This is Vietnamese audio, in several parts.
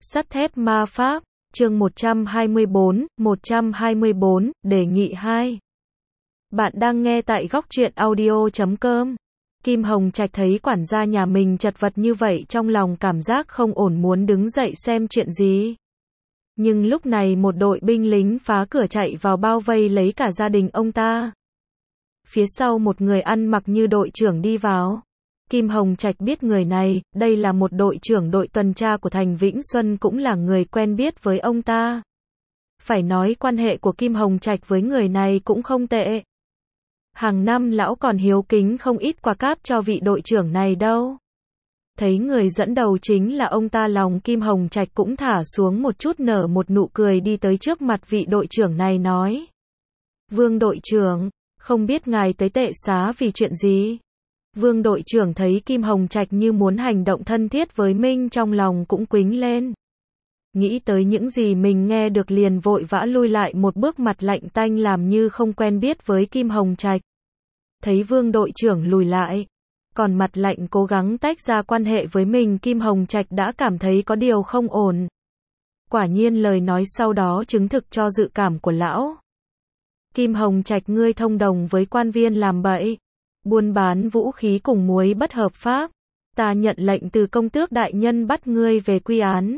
Sắt thép ma pháp, chương 124, đề nghị 2. Bạn đang nghe tại góc truyện audio.com. Kim Hồng Trạch thấy quản gia nhà mình chật vật như vậy trong lòng cảm giác không ổn, muốn đứng dậy xem chuyện gì. Nhưng lúc này một đội binh lính phá cửa chạy vào bao vây lấy cả gia đình ông ta. Phía sau một người ăn mặc như đội trưởng đi vào. Kim Hồng Trạch biết người này, đây là một đội trưởng đội tuần tra của thành Vĩnh Xuân, cũng là người quen biết với ông ta. Phải nói quan hệ của Kim Hồng Trạch với người này cũng không tệ. Hàng năm lão còn hiếu kính không ít quà cáp cho vị đội trưởng này đâu. Thấy người dẫn đầu chính là ông ta, lòng Kim Hồng Trạch cũng thả xuống một chút, nở một nụ cười đi tới trước mặt vị đội trưởng này nói: Vương đội trưởng, không biết ngài tới tệ xá vì chuyện gì? Vương đội trưởng thấy Kim Hồng Trạch như muốn hành động thân thiết với mình, trong lòng cũng quính lên. Nghĩ tới những gì mình nghe được liền vội vã lui lại một bước, mặt lạnh tanh làm như không quen biết với Kim Hồng Trạch. Thấy Vương đội trưởng lùi lại, còn mặt lạnh cố gắng tách ra quan hệ với mình, Kim Hồng Trạch đã cảm thấy có điều không ổn. Quả nhiên lời nói sau đó chứng thực cho dự cảm của lão. Kim Hồng Trạch, ngươi thông đồng với quan viên làm bậy, buôn bán vũ khí cùng muối bất hợp pháp. Ta nhận lệnh từ công tước đại nhân bắt ngươi về quy án.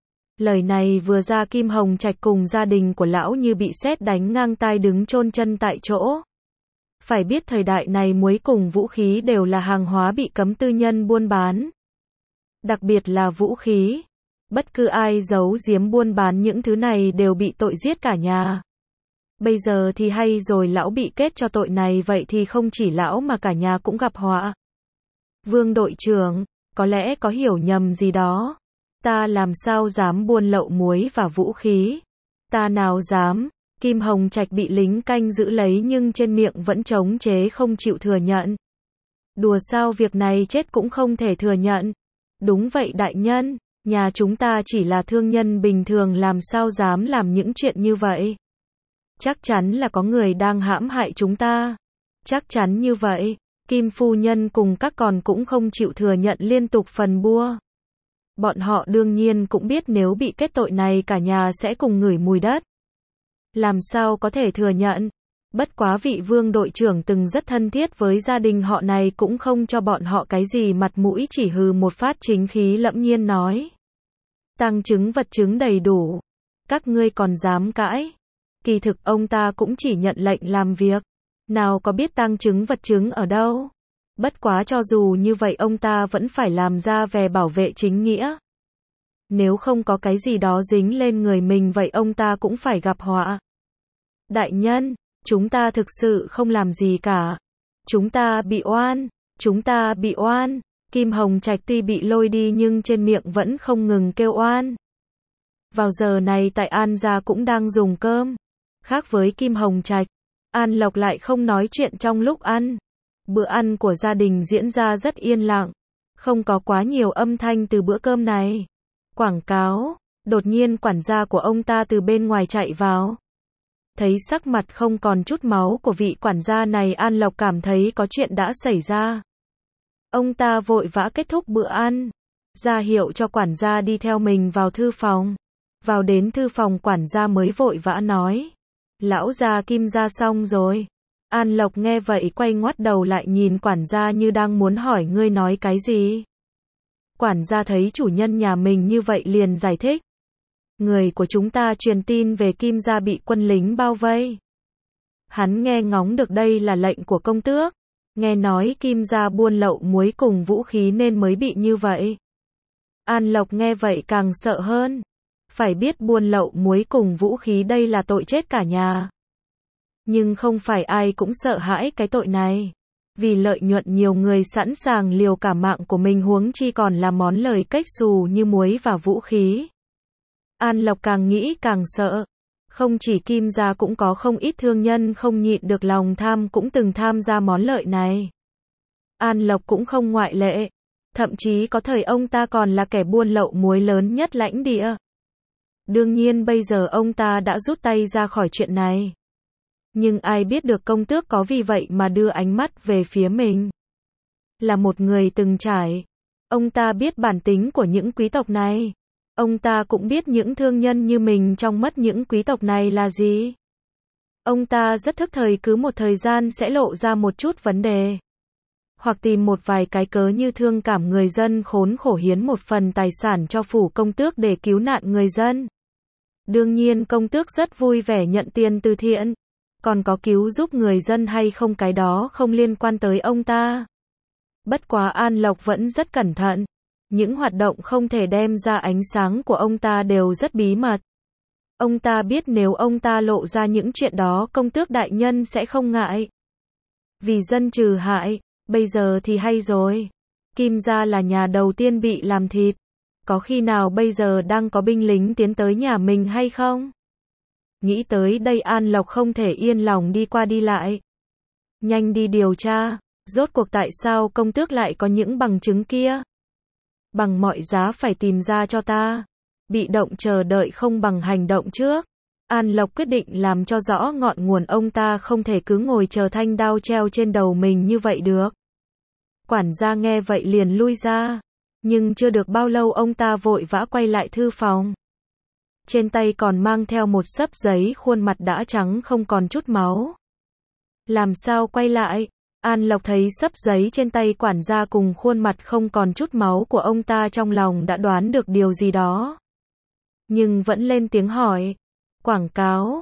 Lời này vừa ra, Kim Hồng Trạch cùng gia đình của lão như bị sét đánh ngang tai, đứng chôn chân tại chỗ. Phải biết thời đại này muối cùng vũ khí đều là hàng hóa bị cấm tư nhân buôn bán. Đặc biệt là vũ khí. Bất cứ ai giấu giếm buôn bán những thứ này đều bị tội giết cả nhà. Bây giờ thì hay rồi, lão bị kết cho tội này, vậy thì không chỉ lão mà cả nhà cũng gặp họa. Vương đội trưởng, có lẽ có hiểu nhầm gì đó. Ta làm sao dám buôn lậu muối và vũ khí? Ta nào dám. Kim Hồng Trạch bị lính canh giữ lấy nhưng trên miệng vẫn chống chế không chịu thừa nhận. Đùa sao, việc này chết cũng không thể thừa nhận. Đúng vậy đại nhân, nhà chúng ta chỉ là thương nhân bình thường, làm sao dám làm những chuyện như vậy. Chắc chắn là có người đang hãm hại chúng ta. Chắc chắn như vậy. Kim phu nhân cùng các con cũng không chịu thừa nhận, liên tục phần bua. Bọn họ đương nhiên cũng biết nếu bị kết tội này cả nhà sẽ cùng ngửi mùi đất. Làm sao có thể thừa nhận. Bất quá vị Vương đội trưởng từng rất thân thiết với gia đình họ này cũng không cho bọn họ cái gì mặt mũi, chỉ hừ một phát, chính khí lẫm nhiên nói: Tang chứng vật chứng đầy đủ, các ngươi còn dám cãi? Kỳ thực ông ta cũng chỉ nhận lệnh làm việc, nào có biết tang chứng vật chứng ở đâu. Bất quá cho dù như vậy ông ta vẫn phải làm ra vẻ bảo vệ chính nghĩa. Nếu không có cái gì đó dính lên người mình vậy ông ta cũng phải gặp họa. Đại nhân, chúng ta thực sự không làm gì cả. Chúng ta bị oan, chúng ta bị oan. Kim Hồng Trạch tuy bị lôi đi nhưng trên miệng vẫn không ngừng kêu oan. Vào giờ này tại An gia cũng đang dùng cơm. Khác với Kim Hồng Trạch, An Lộc lại không nói chuyện trong lúc ăn. Bữa ăn của gia đình diễn ra rất yên lặng, không có quá nhiều âm thanh từ bữa cơm này. Quảng cáo, đột nhiên quản gia của ông ta từ bên ngoài chạy vào. Thấy sắc mặt không còn chút máu của vị quản gia này, An Lộc cảm thấy có chuyện đã xảy ra. Ông ta vội vã kết thúc bữa ăn, ra hiệu cho quản gia đi theo mình vào thư phòng. Vào đến thư phòng, quản gia mới vội vã nói: Lão gia Kim gia xong rồi. An Lộc nghe vậy quay ngoắt đầu lại nhìn quản gia như đang muốn hỏi ngươi nói cái gì. Quản gia thấy chủ nhân nhà mình như vậy liền giải thích: Người của chúng ta truyền tin về Kim gia bị quân lính bao vây. Hắn nghe ngóng được đây là lệnh của công tước. Nghe nói Kim gia buôn lậu muối cùng vũ khí nên mới bị như vậy. An Lộc nghe vậy càng sợ hơn. Phải biết buôn lậu muối cùng vũ khí đây là tội chết cả nhà. Nhưng không phải ai cũng sợ hãi cái tội này. Vì lợi nhuận nhiều người sẵn sàng liều cả mạng của mình, huống chi còn là món lời kếch xù như muối và vũ khí. An Lộc càng nghĩ càng sợ. Không chỉ Kim gia, cũng có không ít thương nhân không nhịn được lòng tham cũng từng tham gia món lợi này. An Lộc cũng không ngoại lệ. Thậm chí có thời ông ta còn là kẻ buôn lậu muối lớn nhất lãnh địa. Đương nhiên bây giờ ông ta đã rút tay ra khỏi chuyện này. Nhưng ai biết được công tước có vì vậy mà đưa ánh mắt về phía mình. Là một người từng trải, ông ta biết bản tính của những quý tộc này. Ông ta cũng biết những thương nhân như mình trong mắt những quý tộc này là gì. Ông ta rất thức thời, cứ một thời gian sẽ lộ ra một chút vấn đề. Hoặc tìm một vài cái cớ như thương cảm người dân khốn khổ, hiến một phần tài sản cho phủ công tước để cứu nạn người dân. Đương nhiên công tước rất vui vẻ nhận tiền từ thiện. Còn có cứu giúp người dân hay không cái đó không liên quan tới ông ta. Bất quá An Lộc vẫn rất cẩn thận. Những hoạt động không thể đem ra ánh sáng của ông ta đều rất bí mật. Ông ta biết nếu ông ta lộ ra những chuyện đó công tước đại nhân sẽ không ngại. Vì dân trừ hại, bây giờ thì hay rồi. Kim gia là nhà đầu tiên bị làm thịt. Có khi nào bây giờ đang có binh lính tiến tới nhà mình hay không? Nghĩ tới đây An Lộc không thể yên lòng đi qua đi lại. Nhanh đi điều tra, rốt cuộc tại sao công tước lại có những bằng chứng kia? Bằng mọi giá phải tìm ra cho ta. Bị động chờ đợi không bằng hành động trước. An Lộc quyết định làm cho rõ ngọn nguồn, ông ta không thể cứ ngồi chờ thanh đao treo trên đầu mình như vậy được. Quản gia nghe vậy liền lui ra. Nhưng chưa được bao lâu ông ta vội vã quay lại thư phòng. Trên tay còn mang theo một xấp giấy, khuôn mặt đã trắng không còn chút máu. Làm sao quay lại? An Lộc thấy xấp giấy trên tay quản gia cùng khuôn mặt không còn chút máu của ông ta, trong lòng đã đoán được điều gì đó. Nhưng vẫn lên tiếng hỏi. Quảng cáo,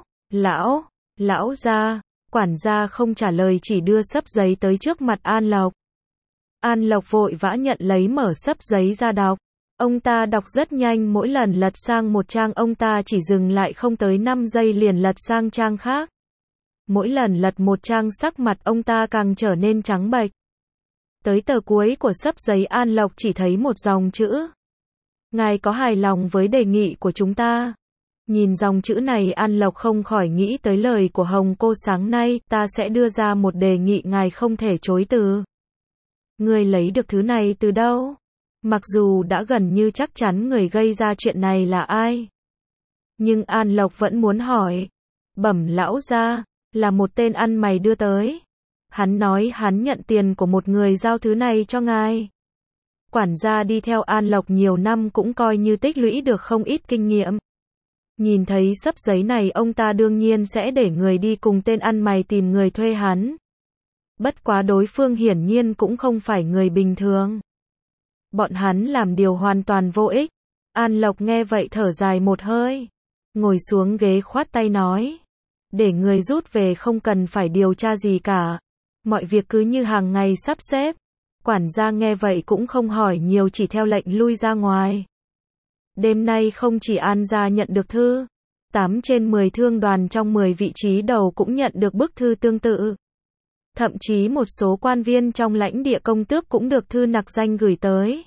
lão gia. Quản gia không trả lời, chỉ đưa xấp giấy tới trước mặt An Lộc. An Lộc vội vã nhận lấy, mở xấp giấy ra đọc. Ông ta đọc rất nhanh, mỗi lần lật sang một trang ông ta chỉ dừng lại không tới 5 giây liền lật sang trang khác. Mỗi lần lật một trang sắc mặt ông ta càng trở nên trắng bệch. Tới tờ cuối của xấp giấy An Lộc chỉ thấy một dòng chữ. Ngài có hài lòng với đề nghị của chúng ta? Nhìn dòng chữ này An Lộc không khỏi nghĩ tới lời của Hồng cô sáng nay, ta sẽ đưa ra một đề nghị ngài không thể chối từ. Người lấy được thứ này từ đâu? Mặc dù đã gần như chắc chắn người gây ra chuyện này là ai. Nhưng An Lộc vẫn muốn hỏi. Bẩm lão gia, là một tên ăn mày đưa tới. Hắn nói hắn nhận tiền của một người giao thứ này cho ngài. Quản gia đi theo An Lộc nhiều năm cũng coi như tích lũy được không ít kinh nghiệm. Nhìn thấy xấp giấy này ông ta đương nhiên sẽ để người đi cùng tên ăn mày tìm người thuê hắn. Bất quá đối phương hiển nhiên cũng không phải người bình thường. Bọn hắn làm điều hoàn toàn vô ích. An Lộc nghe vậy thở dài một hơi. Ngồi xuống ghế khoát tay nói. Để người rút về, không cần phải điều tra gì cả. Mọi việc cứ như hàng ngày sắp xếp. Quản gia nghe vậy cũng không hỏi nhiều, chỉ theo lệnh lui ra ngoài. Đêm nay không chỉ An gia nhận được thư. 8 trên 10 thương đoàn trong 10 vị trí đầu cũng nhận được bức thư tương tự. Thậm chí một số quan viên trong lãnh địa công tước cũng được thư nặc danh gửi tới.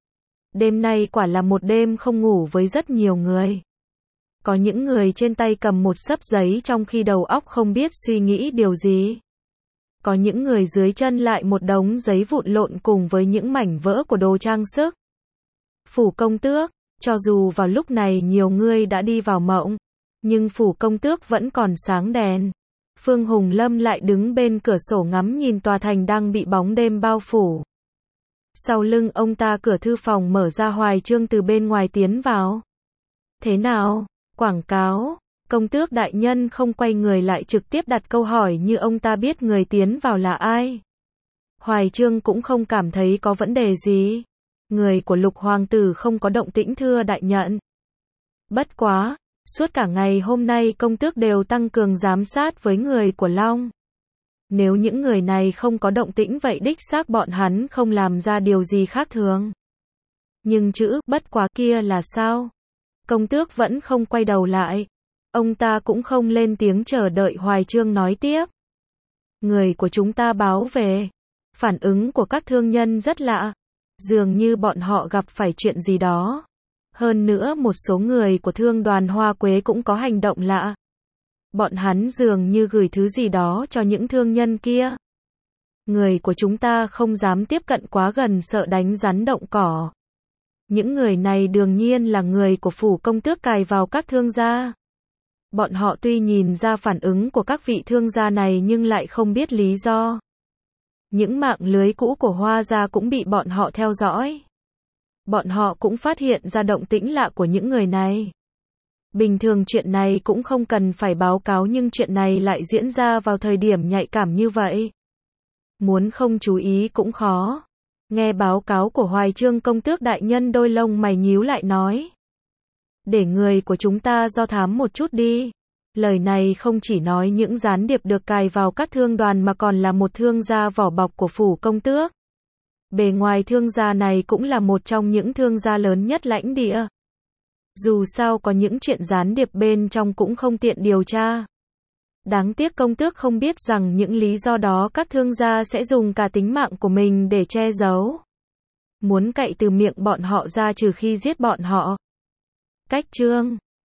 Đêm nay quả là một đêm không ngủ với rất nhiều người. Có những người trên tay cầm một xấp giấy trong khi đầu óc không biết suy nghĩ điều gì. Có những người dưới chân lại một đống giấy vụn lộn cùng với những mảnh vỡ của đồ trang sức. Phủ công tước, cho dù vào lúc này nhiều người đã đi vào mộng, nhưng phủ công tước vẫn còn sáng đèn. Phương Hùng Lâm lại đứng bên cửa sổ ngắm nhìn tòa thành đang bị bóng đêm bao phủ. Sau lưng ông ta cửa thư phòng mở ra, Hoài Chương từ bên ngoài tiến vào. Thế nào? Quảng cáo. Công tước đại nhân không quay người lại, trực tiếp đặt câu hỏi như ông ta biết người tiến vào là ai. Hoài Chương cũng không cảm thấy có vấn đề gì. Người của Lục hoàng tử không có động tĩnh thưa đại nhận. Bất quá, suốt cả ngày hôm nay công tước đều tăng cường giám sát với người của Long. Nếu những người này không có động tĩnh vậy đích xác bọn hắn không làm ra điều gì khác thường. Nhưng chữ bất quá kia là sao? Công tước vẫn không quay đầu lại. Ông ta cũng không lên tiếng chờ đợi Hoài Chương nói tiếp. Người của chúng ta báo về. Phản ứng của các thương nhân rất lạ. Dường như bọn họ gặp phải chuyện gì đó. Hơn nữa một số người của thương đoàn Hoa Quế cũng có hành động lạ. Bọn hắn dường như gửi thứ gì đó cho những thương nhân kia. Người của chúng ta không dám tiếp cận quá gần, sợ đánh rắn động cỏ. Những người này đương nhiên là người của phủ công tước cài vào các thương gia. Bọn họ tuy nhìn ra phản ứng của các vị thương gia này nhưng lại không biết lý do. Những mạng lưới cũ của Hoa gia cũng bị bọn họ theo dõi. bọn họ cũng phát hiện ra động tĩnh lạ của những người này. Bình thường chuyện này cũng không cần phải báo cáo nhưng chuyện này lại diễn ra vào thời điểm nhạy cảm như vậy. Muốn không chú ý cũng khó. Nghe báo cáo của Hoài Chương công tước đại nhân đôi lông mày nhíu lại nói. Để người của chúng ta do thám một chút đi. Lời này không chỉ nói những gián điệp được cài vào các thương đoàn mà còn là một thương gia vỏ bọc của phủ công tước. Bề ngoài thương gia này cũng là một trong những thương gia lớn nhất lãnh địa. Dù sao có những chuyện gián điệp bên trong cũng không tiện điều tra. Đáng tiếc công tước không biết rằng những lý do đó các thương gia sẽ dùng cả tính mạng của mình để che giấu. Muốn cậy từ miệng bọn họ ra trừ khi giết bọn họ. Cách chương